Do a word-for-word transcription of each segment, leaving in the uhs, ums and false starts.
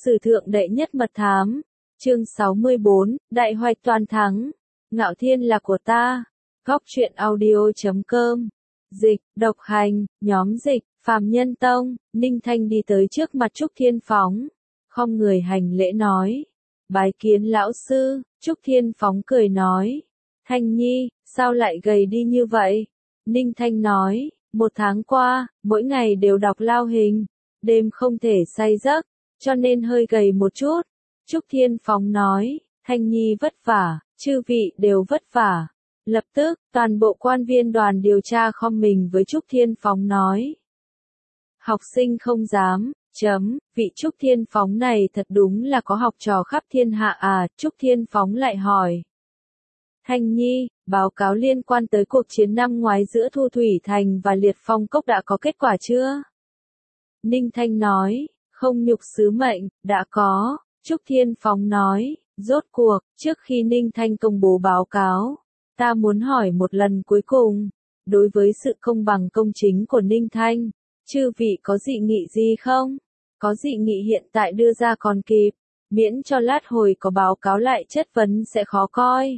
Sử thượng đệ nhất mật thám. Chương sáu mươi bốn, Đại hoạch toàn thắng. Ngạo Thiên là của ta. Góc truyện audio chấm com. Dịch, độc hành, nhóm dịch, Phàm Nhân Tông. Ninh Thanh đi tới trước mặt Trúc Thiên Phóng. Khom người hành lễ nói. Bái kiến lão sư. Trúc Thiên Phóng cười nói. Thanh Nhi, sao lại gầy đi như vậy? Ninh Thanh nói. Một tháng qua, mỗi ngày đều đọc lao hình. Đêm không thể say giấc, cho nên hơi gầy một chút. Trúc Thiên Phóng nói, Thanh Nhi vất vả, chư vị đều vất vả. Lập tức, toàn bộ quan viên đoàn điều tra khom mình với Trúc Thiên Phóng nói. Học sinh không dám, chấm, vị Trúc Thiên Phóng này thật đúng là có học trò khắp thiên hạ à, Trúc Thiên Phóng lại hỏi. Thanh Nhi, báo cáo liên quan tới cuộc chiến năm ngoái giữa Thu Thủy Thành và Liệt Phong Cốc đã có kết quả chưa? Ninh Thanh nói, không nhục sứ mệnh, đã có. Trúc Thiên Phóng nói, rốt cuộc, trước khi Ninh Thanh công bố báo cáo, ta muốn hỏi một lần cuối cùng, đối với sự công bằng công chính của Ninh Thanh, chư vị có dị nghị gì không? Có dị nghị hiện tại đưa ra còn kịp, miễn cho lát hồi có báo cáo lại chất vấn sẽ khó coi.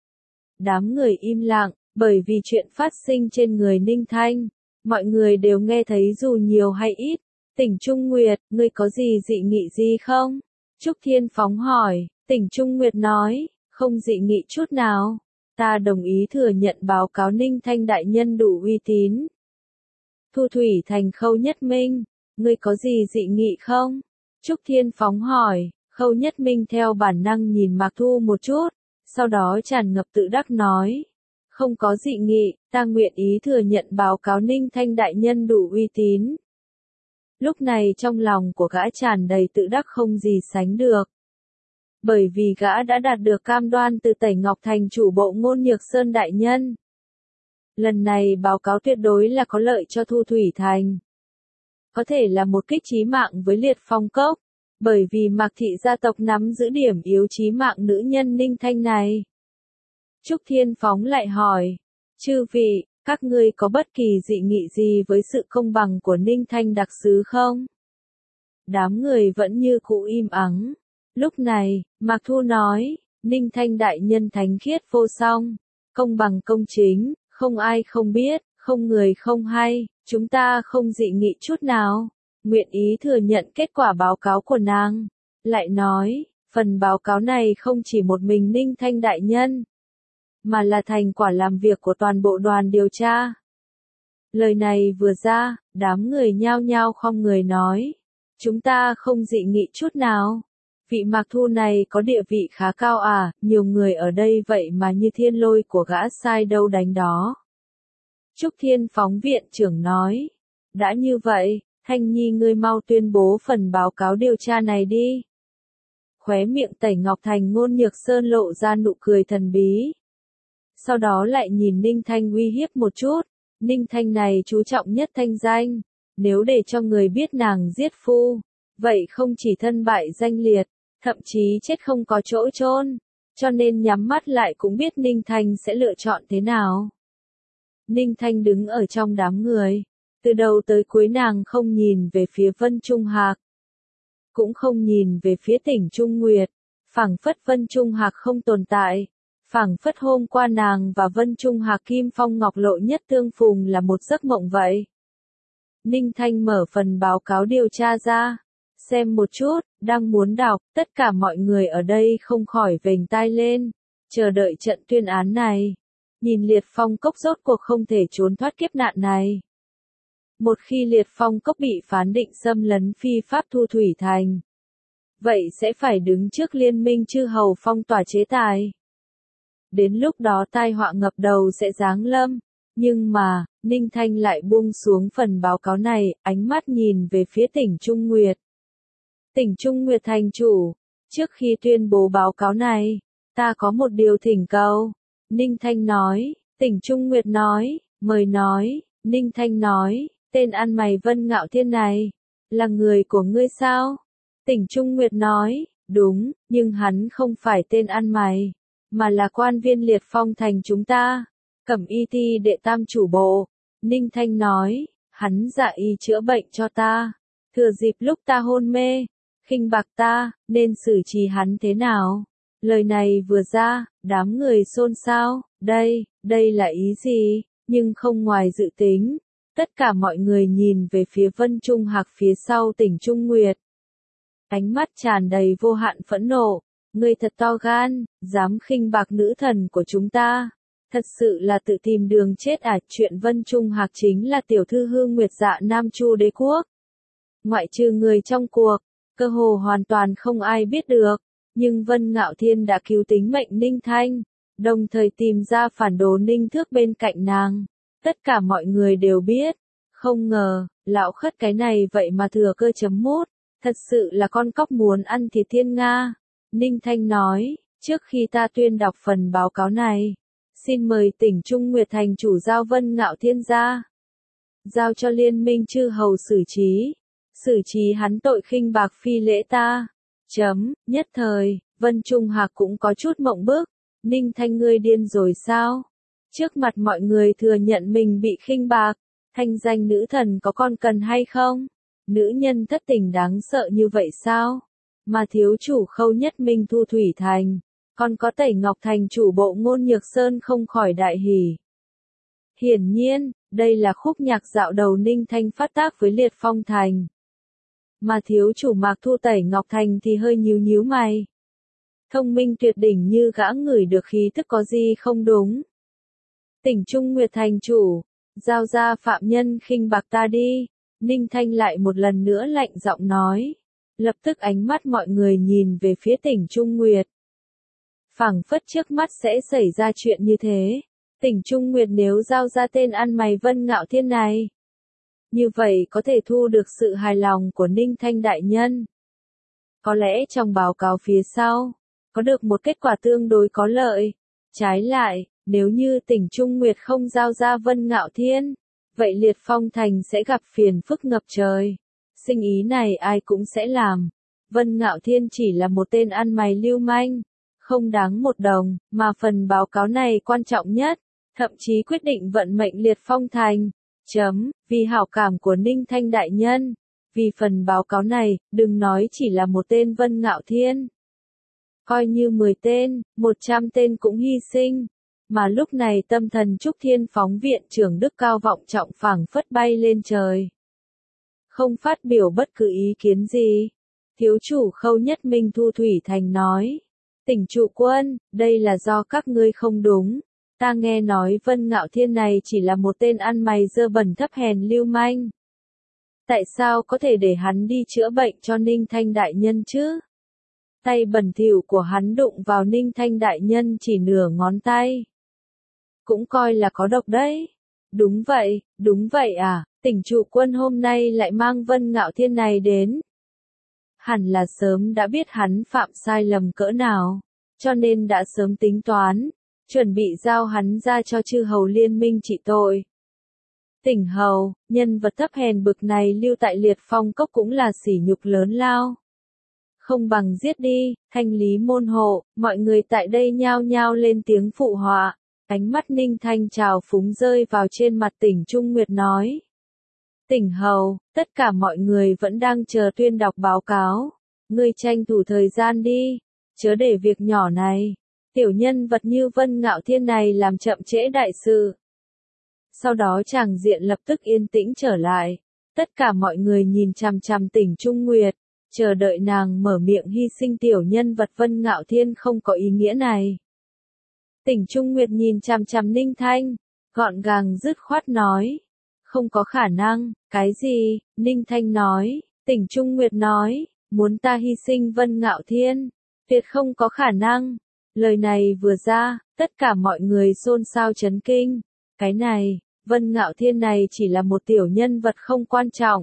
Đám người im lặng, bởi vì chuyện phát sinh trên người Ninh Thanh, mọi người đều nghe thấy dù nhiều hay ít. Tỉnh Trung Nguyệt, ngươi có gì dị nghị gì không? Trúc Thiên Phóng hỏi, Tỉnh Trung Nguyệt nói, không dị nghị chút nào. Ta đồng ý thừa nhận báo cáo Ninh Thanh đại nhân đủ uy tín. Thu Thủy Thành Khâu Nhất Minh, ngươi có gì dị nghị không? Trúc Thiên Phóng hỏi, Khâu Nhất Minh theo bản năng nhìn Mạc Thu một chút, sau đó tràn ngập tự đắc nói. Không có dị nghị, ta nguyện ý thừa nhận báo cáo Ninh Thanh đại nhân đủ uy tín. Lúc này trong lòng của gã tràn đầy tự đắc không gì sánh được. Bởi vì gã đã đạt được cam đoan từ Tẩy Ngọc Thành chủ bộ Ngôn Nhược Sơn đại nhân. Lần này báo cáo tuyệt đối là có lợi cho Thu Thủy Thành. Có thể là một kích chí mạng với Liệt Phong Cốc, bởi vì Mạc thị gia tộc nắm giữ điểm yếu chí mạng nữ nhân Ninh Thanh này. Trúc Thiên Phóng lại hỏi, chư vị, các ngươi có bất kỳ dị nghị gì với sự công bằng của Ninh Thanh đặc sứ không? Đám người vẫn như cũ im ắng. Lúc này, Mạc Thu nói, Ninh Thanh đại nhân thánh khiết vô song, công bằng công chính, không ai không biết, không người không hay, chúng ta không dị nghị chút nào, nguyện ý thừa nhận kết quả báo cáo của nàng. Lại nói, phần báo cáo này không chỉ một mình Ninh Thanh đại nhân, mà là thành quả làm việc của toàn bộ đoàn điều tra. Lời này vừa ra, đám người nhao nhao khom người nói, chúng ta không dị nghị chút nào. Vị Mạc Thu này có địa vị khá cao à, nhiều người ở đây vậy mà như thiên lôi của gã sai đâu đánh đó. Trúc Thiên Phóng viện trưởng nói, đã như vậy, Thanh Nhi ngươi mau tuyên bố phần báo cáo điều tra này đi. Khóe miệng Tẩy Ngọc Thành Ngôn Nhược Sơn lộ ra nụ cười thần bí. Sau đó lại nhìn Ninh Thanh uy hiếp một chút, Ninh Thanh này chú trọng nhất thanh danh, nếu để cho người biết nàng giết phu, vậy không chỉ thân bại danh liệt, thậm chí chết không có chỗ chôn, cho nên nhắm mắt lại cũng biết Ninh Thanh sẽ lựa chọn thế nào. Ninh Thanh đứng ở trong đám người, từ đầu tới cuối nàng không nhìn về phía Vân Trung Hạc, cũng không nhìn về phía Tỉnh Trung Nguyệt, phảng phất Vân Trung Hạc không tồn tại. Phảng phất hôm qua nàng và Vân Trung Hạc Kim Phong Ngọc Lộ nhất tương phùng là một giấc mộng vậy. Ninh Thanh mở phần báo cáo điều tra ra, xem một chút, đang muốn đọc, tất cả mọi người ở đây không khỏi vểnh tai lên, chờ đợi trận tuyên án này. Nhìn Liệt Phong Cốc rốt cuộc không thể trốn thoát kiếp nạn này. Một khi Liệt Phong Cốc bị phán định xâm lấn phi pháp Thu Thủy Thành, vậy sẽ phải đứng trước liên minh chư hầu phong tỏa chế tài. Đến lúc đó tai họa ngập đầu sẽ giáng lâm, nhưng mà, Ninh Thanh lại buông xuống phần báo cáo này, ánh mắt nhìn về phía Tỉnh Trung Nguyệt. Tỉnh Trung Nguyệt thành chủ, trước khi tuyên bố báo cáo này, ta có một điều thỉnh cầu. Ninh Thanh nói, Tỉnh Trung Nguyệt nói, mời nói, Ninh Thanh nói, tên ăn mày Vân Ngạo Thiên này, là người của ngươi sao? Tỉnh Trung Nguyệt nói, đúng, nhưng hắn không phải tên ăn mày, mà là quan viên Liệt Phong Thành chúng ta, Cẩm Y Ti đệ tam chủ bộ. Ninh Thanh nói, hắn dạ y chữa bệnh cho ta, thừa dịp lúc ta hôn mê, khinh bạc ta, nên xử trí hắn thế nào? Lời này vừa ra, đám người xôn xao, đây, đây là ý gì? Nhưng không ngoài dự tính, tất cả mọi người nhìn về phía Vân Trung Hạc phía sau Tỉnh Trung Nguyệt. Ánh mắt tràn đầy vô hạn phẫn nộ, ngươi thật to gan, dám khinh bạc nữ thần của chúng ta. Thật sự là tự tìm đường chết à, chuyện Vân Trung Hạc chính là tiểu thư Hương Nguyệt Dạ Nam Chu Đế Quốc. Ngoại trừ người trong cuộc, cơ hồ hoàn toàn không ai biết được, nhưng Vân Ngạo Thiên đã cứu tính mệnh Ninh Thanh, đồng thời tìm ra phản đồ Ninh Thước bên cạnh nàng. Tất cả mọi người đều biết, không ngờ, lão khất cái này vậy mà thừa cơ chấm mút, thật sự là con cóc muốn ăn thịt thiên nga. Ninh Thanh nói, trước khi ta tuyên đọc phần báo cáo này, xin mời Tỉnh Trung Nguyệt thành chủ giao Vân Ngạo Thiên ra, giao cho liên minh chư hầu xử trí, xử trí hắn tội khinh bạc phi lễ ta. Chấm, nhất thời, Vân Trung Hạc cũng có chút mộng bức, Ninh Thanh ngươi điên rồi sao? Trước mặt mọi người thừa nhận mình bị khinh bạc, thanh danh nữ thần có còn cần hay không? Nữ nhân thất tình đáng sợ như vậy sao? Mà thiếu chủ Khâu Nhất Minh Thu Thủy Thành, còn có Tẩy Ngọc Thành chủ bộ Ngôn Nhược Sơn không khỏi đại hỉ. Hiển nhiên, đây là khúc nhạc dạo đầu Ninh Thanh phát tác với Liệt Phong Thành. Mà thiếu chủ Mạc Thu Tẩy Ngọc Thành thì hơi nhíu nhíu mày. Thông minh tuyệt đỉnh như gã ngửi được khí tức có gì không đúng. Tỉnh Trung Nguyệt thành chủ, giao ra phạm nhân khinh bạc ta đi. Ninh Thanh lại một lần nữa lạnh giọng nói. Lập tức ánh mắt mọi người nhìn về phía Tỉnh Trung Nguyệt. Phảng phất trước mắt sẽ xảy ra chuyện như thế. Tỉnh Trung Nguyệt nếu giao ra tên ăn mày Vân Ngạo Thiên này, như vậy có thể thu được sự hài lòng của Ninh Thanh đại nhân. Có lẽ trong báo cáo phía sau, có được một kết quả tương đối có lợi. Trái lại, nếu như Tỉnh Trung Nguyệt không giao ra Vân Ngạo Thiên, vậy Liệt Phong Thành sẽ gặp phiền phức ngập trời. Sinh ý này ai cũng sẽ làm. Vân Ngạo Thiên chỉ là một tên ăn mày lưu manh, không đáng một đồng, mà phần báo cáo này quan trọng nhất, thậm chí quyết định vận mệnh Liệt Phong Thành. Chấm, vì hảo cảm của Ninh Thanh đại nhân, vì phần báo cáo này, đừng nói chỉ là một tên Vân Ngạo Thiên. Coi như mười tên, một trăm tên cũng hy sinh. Mà lúc này tâm thần Trúc Thiên Phóng viện trưởng Đức cao vọng trọng phảng phất bay lên trời. Không phát biểu bất cứ ý kiến gì. Thiếu chủ Khâu Nhất Minh Thu Thủy Thành nói. Tỉnh trụ quân, đây là do các ngươi không đúng. Ta nghe nói Vân Ngạo Thiên này chỉ là một tên ăn mày dơ bẩn thấp hèn lưu manh. Tại sao có thể để hắn đi chữa bệnh cho Ninh Thanh đại nhân chứ? Tay bẩn thỉu của hắn đụng vào Ninh Thanh đại nhân chỉ nửa ngón tay. Cũng coi là có độc đấy. Đúng vậy, đúng vậy à, Tỉnh trụ quân hôm nay lại mang Vân Ngạo Thiên này đến. Hẳn là sớm đã biết hắn phạm sai lầm cỡ nào, cho nên đã sớm tính toán, chuẩn bị giao hắn ra cho chư hầu liên minh trị tội. Tỉnh hầu, nhân vật thấp hèn bực này lưu tại Liệt Phong Cốc cũng là sỉ nhục lớn lao. Không bằng giết đi, thanh lý môn hộ, mọi người tại đây nhao nhao lên tiếng phụ họa. Ánh mắt Ninh Thanh trào phúng rơi vào trên mặt Tỉnh Trung Nguyệt nói. Tỉnh hầu, tất cả mọi người vẫn đang chờ tuyên đọc báo cáo. Ngươi tranh thủ thời gian đi, chớ để việc nhỏ này, tiểu nhân vật như Vân Ngạo Thiên này làm chậm trễ đại sự. Sau đó tràng diện lập tức yên tĩnh trở lại. Tất cả mọi người nhìn chằm chằm Tỉnh Trung Nguyệt, chờ đợi nàng mở miệng hy sinh tiểu nhân vật Vân Ngạo Thiên không có ý nghĩa này. Tỉnh Trung Nguyệt nhìn chằm chằm Ninh Thanh, gọn gàng dứt khoát nói. Không có khả năng, cái gì? Ninh Thanh nói. Tỉnh Trung Nguyệt nói, muốn ta hy sinh Vân Ngạo Thiên, tuyệt không có khả năng. Lời này vừa ra, tất cả mọi người xôn xao chấn kinh. Cái này, Vân Ngạo Thiên này chỉ là một tiểu nhân vật không quan trọng.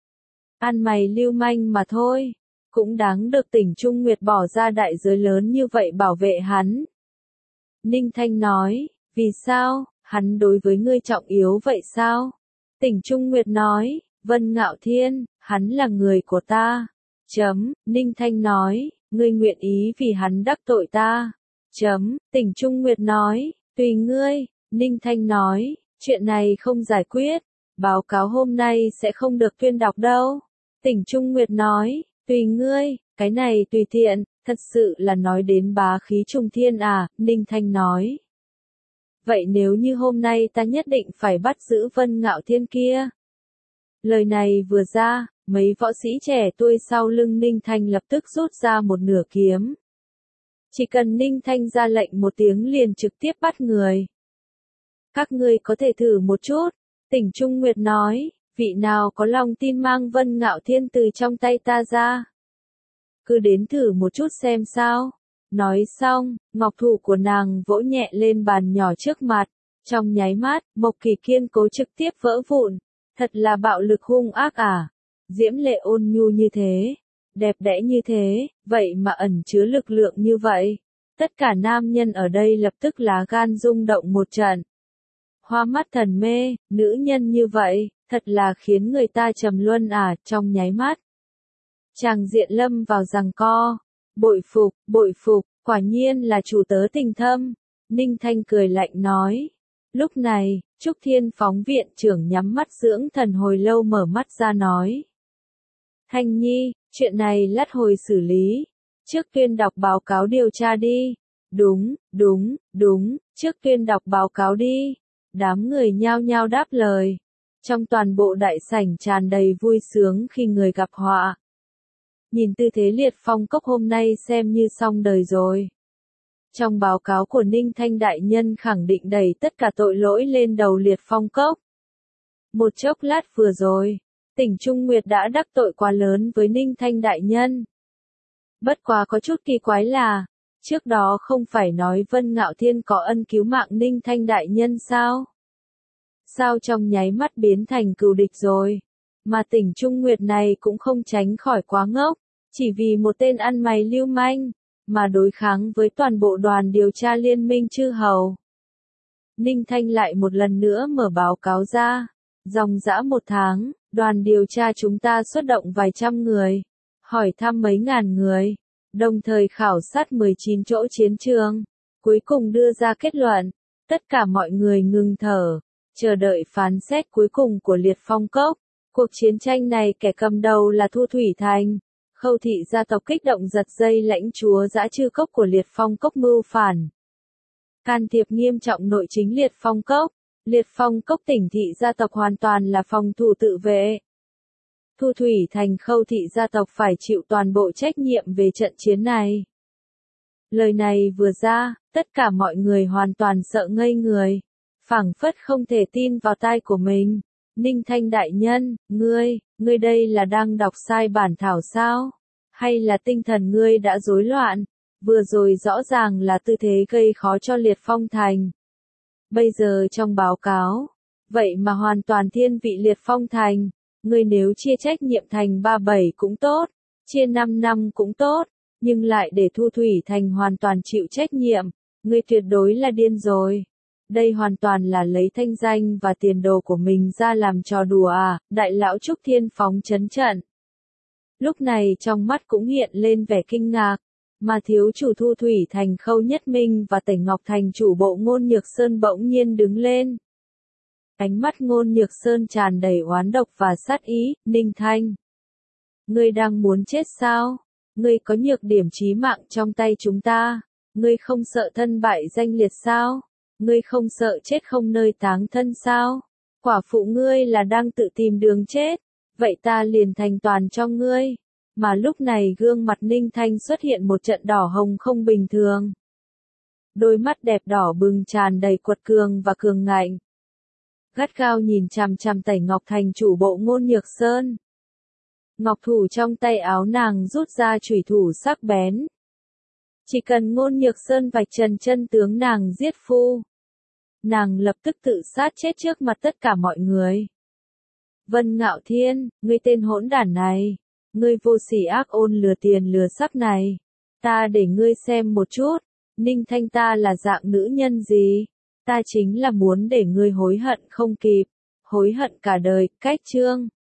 Ăn mày lưu manh mà thôi, cũng đáng được Tỉnh Trung Nguyệt bỏ ra đại giới lớn như vậy bảo vệ hắn. Ninh Thanh nói, vì sao, hắn đối với ngươi trọng yếu vậy sao? Tỉnh Trung Nguyệt nói, Vân Ngạo Thiên, hắn là người của ta. Chấm, Ninh Thanh nói, ngươi nguyện ý vì hắn đắc tội ta. Chấm, Tỉnh Trung Nguyệt nói, tùy ngươi. Ninh Thanh nói, chuyện này không giải quyết, báo cáo hôm nay sẽ không được tuyên đọc đâu. Tỉnh Trung Nguyệt nói, Tùy ngươi, cái này tùy tiện, thật sự là nói đến bá khí trung thiên à, Ninh Thanh nói. Vậy nếu như hôm nay ta nhất định phải bắt giữ Vân Ngạo Thiên kia. Lời này vừa ra, mấy võ sĩ trẻ tuổi sau lưng Ninh Thanh lập tức rút ra một nửa kiếm. Chỉ cần Ninh Thanh ra lệnh một tiếng liền trực tiếp bắt người. Các ngươi có thể thử một chút, Tỉnh Trung Nguyệt nói, vị nào có lòng tin mang Vân Ngạo Thiên từ trong tay ta ra. Cứ đến thử một chút xem sao. Nói xong, ngọc thủ của nàng vỗ nhẹ lên bàn nhỏ trước mặt, trong nháy mắt, Mộc Kỳ kiên cố trực tiếp vỡ vụn, thật là bạo lực hung ác à. Diễm lệ ôn nhu như thế, đẹp đẽ như thế, vậy mà ẩn chứa lực lượng như vậy. Tất cả nam nhân ở đây lập tức lá gan rung động một trận. Hoa mắt thần mê, nữ nhân như vậy, thật là khiến người ta trầm luân à, trong nháy mắt. Chàng diện lâm vào giằng co, bội phục, bội phục, quả nhiên là chủ tớ tình thâm. Ninh Thanh cười lạnh nói. Lúc này, Trúc Thiên phóng viện trưởng nhắm mắt dưỡng thần hồi lâu mở mắt ra nói. Thanh Nhi, chuyện này lát hồi xử lý. Trước tiên đọc báo cáo điều tra đi. Đúng, đúng, đúng, trước tiên đọc báo cáo đi. Đám người nhao nhao đáp lời. Trong toàn bộ đại sảnh tràn đầy vui sướng khi người gặp họa. Nhìn tư thế Liệt Phong Cốc hôm nay xem như xong đời rồi. Trong báo cáo của Ninh Thanh đại nhân khẳng định đẩy tất cả tội lỗi lên đầu Liệt Phong Cốc. Một chốc lát vừa rồi, Tỉnh Trung Nguyệt đã đắc tội quá lớn với Ninh Thanh đại nhân. Bất quá có chút kỳ quái là, trước đó không phải nói Vân Ngạo Thiên có ân cứu mạng Ninh Thanh đại nhân sao? Sao trong nháy mắt biến thành cừu địch rồi? Mà Tỉnh Trung Nguyệt này cũng không tránh khỏi quá ngốc, chỉ vì một tên ăn mày lưu manh, mà đối kháng với toàn bộ đoàn điều tra liên minh chư hầu. Ninh Thanh lại một lần nữa mở báo cáo ra, dòng dã một tháng, đoàn điều tra chúng ta xuất động vài trăm người, hỏi thăm mấy ngàn người, đồng thời khảo sát mười chín chỗ chiến trường, cuối cùng đưa ra kết luận, tất cả mọi người ngừng thở, chờ đợi phán xét cuối cùng của Liệt Phong Cốc. Cuộc chiến tranh này kẻ cầm đầu là Thu Thủy Thành, Khâu thị gia tộc kích động giật dây lãnh chúa dã chư cốc của Liệt Phong Cốc mưu phản. Can thiệp nghiêm trọng nội chính Liệt Phong Cốc, Liệt Phong Cốc tỉnh thị gia tộc hoàn toàn là phòng thủ tự vệ. Thu Thủy Thành Khâu thị gia tộc phải chịu toàn bộ trách nhiệm về trận chiến này. Lời này vừa ra, tất cả mọi người hoàn toàn sợ ngây người, phảng phất không thể tin vào tai của mình. Ninh Thanh đại nhân, ngươi, ngươi đây là đang đọc sai bản thảo sao? Hay là tinh thần ngươi đã rối loạn? Vừa rồi rõ ràng là tư thế gây khó cho Liệt Phong Thành. Bây giờ trong báo cáo, vậy mà hoàn toàn thiên vị Liệt Phong Thành, ngươi nếu chia trách nhiệm thành ba bảy cũng tốt, chia năm năm cũng tốt, nhưng lại để Thu Thủy Thành hoàn toàn chịu trách nhiệm, ngươi tuyệt đối là điên rồi. Đây hoàn toàn là lấy thanh danh và tiền đồ của mình ra làm trò đùa à, đại lão Trúc Thiên phóng chấn trận. Lúc này trong mắt cũng hiện lên vẻ kinh ngạc, mà thiếu chủ Thu Thủy Thành Khâu Nhất Minh và Tỉnh Ngọc Thành chủ bộ Ngôn Nhược Sơn bỗng nhiên đứng lên. Ánh mắt Ngôn Nhược Sơn tràn đầy oán độc và sát ý, Ninh Thanh. Ngươi đang muốn chết sao? Ngươi có nhược điểm chí mạng trong tay chúng ta, ngươi không sợ thân bại danh liệt sao? Ngươi không sợ chết không nơi táng thân sao? Quả phụ ngươi là đang tự tìm đường chết, vậy ta liền thành toàn cho ngươi. Mà lúc này gương mặt Ninh Thanh xuất hiện một trận đỏ hồng không bình thường. Đôi mắt đẹp đỏ bừng tràn đầy quật cường và cường ngạnh. Gắt gao nhìn chằm chằm Tỉnh Ngọc Thành chủ bộ Ngôn Nhược Sơn. Ngọc thủ trong tay áo nàng rút ra chủy thủ sắc bén. Chỉ cần Ngôn Nhược Sơn vạch trần chân tướng nàng giết phu, nàng lập tức tự sát chết trước mặt tất cả mọi người. Vân Ngạo Thiên, ngươi tên hỗn đản này, ngươi vô sỉ ác ôn lừa tiền lừa sắc này, ta để ngươi xem một chút, Ninh Thanh ta là dạng nữ nhân gì, ta chính là muốn để ngươi hối hận không kịp, hối hận cả đời. Cách chương